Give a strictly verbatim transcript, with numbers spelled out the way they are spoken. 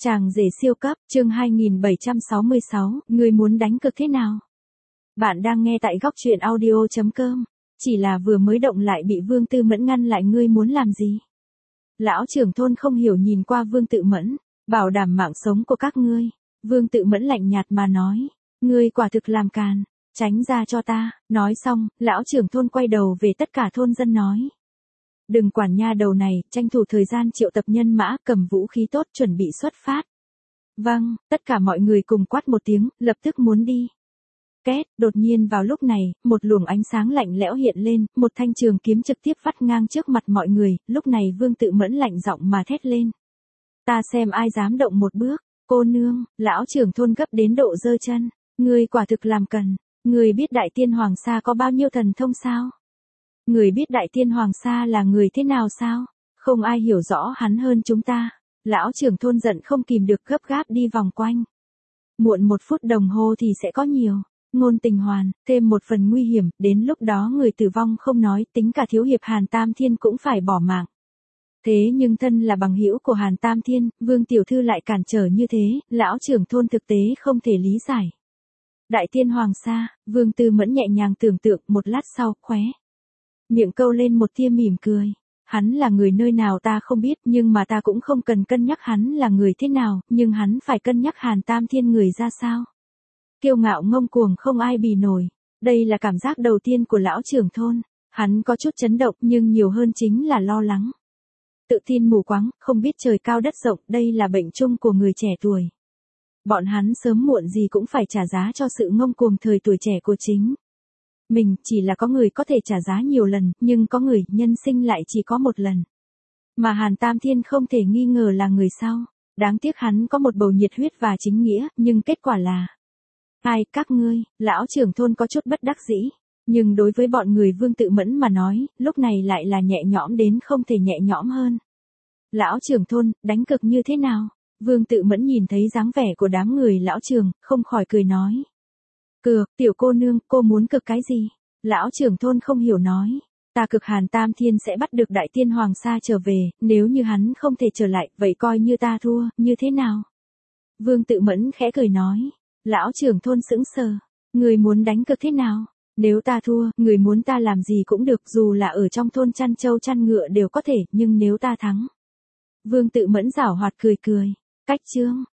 Chàng rể siêu cấp, chương hai nghìn bảy trăm sáu mươi sáu, người muốn đánh cực thế nào? Bạn đang nghe tại góc truyện audio chấm com, chỉ là vừa mới động lại bị Vương Tư Mẫn ngăn lại, ngươi muốn làm gì? Lão trưởng thôn không hiểu nhìn qua Vương Tự Mẫn, bảo đảm mạng sống của các ngươi. Vương Tự Mẫn lạnh nhạt mà nói, ngươi quả thực làm càn, tránh ra cho ta. Nói xong, lão trưởng thôn quay đầu về tất cả thôn dân nói. Đừng quản nha đầu này, tranh thủ thời gian triệu tập nhân mã, cầm vũ khí tốt chuẩn bị xuất phát. Vâng, tất cả mọi người cùng quát một tiếng, lập tức muốn đi. Két, đột nhiên vào lúc này, một luồng ánh sáng lạnh lẽo hiện lên, một thanh trường kiếm trực tiếp vắt ngang trước mặt mọi người, lúc này Vương Tự Mẫn lạnh giọng mà thét lên. Ta xem ai dám động một bước, cô nương, lão trưởng thôn gấp đến độ giơ chân, ngươi quả thực làm càn, ngươi biết Đại Tiên Hoàng Sa có bao nhiêu thần thông sao? Người biết Đại Tiên Hoàng Sa là người thế nào sao? Không ai hiểu rõ hắn hơn chúng ta. Lão trưởng thôn giận không kìm được gấp gáp đi vòng quanh. Muộn một phút đồng hồ thì sẽ có nhiều. Ngôn Tình Hoàn, thêm một phần nguy hiểm, đến lúc đó người tử vong không nói, tính cả thiếu hiệp Hàn Tam Thiên cũng phải bỏ mạng. Thế nhưng thân là bằng hữu của Hàn Tam Thiên, Vương Tiểu Thư lại cản trở như thế, lão trưởng thôn thực tế không thể lý giải. Đại Tiên Hoàng Sa, Vương Tư Mẫn nhẹ nhàng tưởng tượng, một lát sau, khóe miệng câu lên một tia mỉm cười. Hắn là người nơi nào ta không biết, nhưng mà ta cũng không cần cân nhắc hắn là người thế nào, nhưng hắn phải cân nhắc Hàn Tam Thiên người ra sao. Kiêu ngạo ngông cuồng không ai bì nổi. Đây là cảm giác đầu tiên của lão trưởng thôn. Hắn có chút chấn động nhưng nhiều hơn chính là lo lắng. Tự tin mù quáng, không biết trời cao đất rộng, đây là bệnh chung của người trẻ tuổi. Bọn hắn sớm muộn gì cũng phải trả giá cho sự ngông cuồng thời tuổi trẻ của chính mình. Chỉ là có người có thể trả giá nhiều lần, nhưng có người nhân sinh lại chỉ có một lần. Mà Hàn Tam Thiên không thể nghi ngờ là người sau. Đáng tiếc hắn có một bầu nhiệt huyết và chính nghĩa, nhưng kết quả là ai, các ngươi. Lão trưởng thôn có chút bất đắc dĩ, nhưng đối với bọn người Vương Tự Mẫn mà nói, lúc này lại là nhẹ nhõm đến không thể nhẹ nhõm hơn. Lão trưởng thôn, đánh cực như thế nào? Vương Tự Mẫn nhìn thấy dáng vẻ của đám người lão trưởng, không khỏi cười nói. Cược, tiểu cô nương, cô muốn cực cái gì? Lão trưởng thôn không hiểu nói. Ta cực Hàn Tam Thiên sẽ bắt được Đại Tiên Hoàng Sa trở về, nếu như hắn không thể trở lại, vậy coi như ta thua, như thế nào? Vương Tự Mẫn khẽ cười nói. Lão trưởng thôn sững sờ. Người muốn đánh cực thế nào? Nếu ta thua, người muốn ta làm gì cũng được, dù là ở trong thôn chăn trâu chăn ngựa đều có thể, nhưng nếu ta thắng. Vương Tự Mẫn giảo hoạt cười cười. Cách chương,